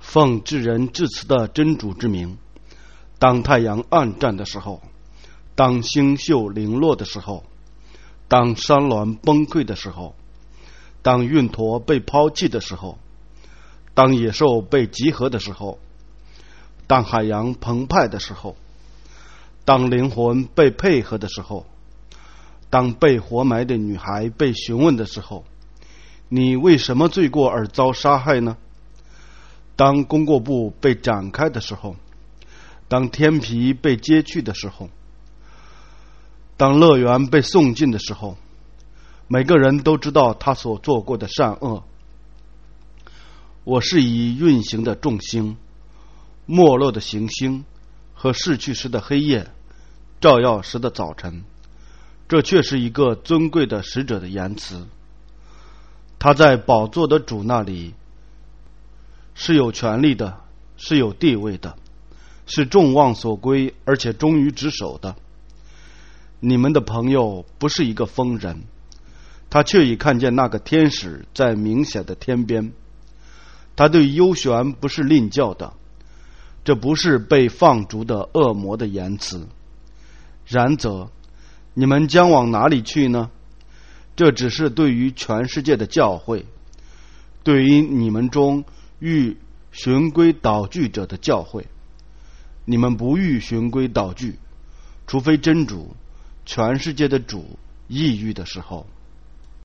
奉至仁至慈的真主之名，当太阳暗淡的时候，当星宿零落的时候，当山峦崩溃的时候，当运驼被抛弃的时候，当野兽被集合的时候，当海洋澎湃的时候，当灵魂被配合的时候，当被活埋的女孩被询问的时候，你为什么罪过而遭杀害呢？当功过簿被展开的时候，当天皮被揭去的时候，当乐园被送进的时候，每个人都知道他所做过的善恶。我是以运行的众星、没落的行星和逝去时的黑夜，照耀时的早晨，这却是一个尊贵的使者的言辞。他在宝座的主那里是有权力的，是有地位的，是众望所归，而且忠于职守的。你们的朋友不是一个疯人，他却已看见那个天使在明显的天边。他对幽玄不是吝教的，这不是被放逐的恶魔的言辞。然则你们将往哪里去呢？这只是对于全世界的教诲，对于你们中欲循规蹈矩者的教诲。你们不欲循规蹈矩，除非真主全世界的主抑郁的时候。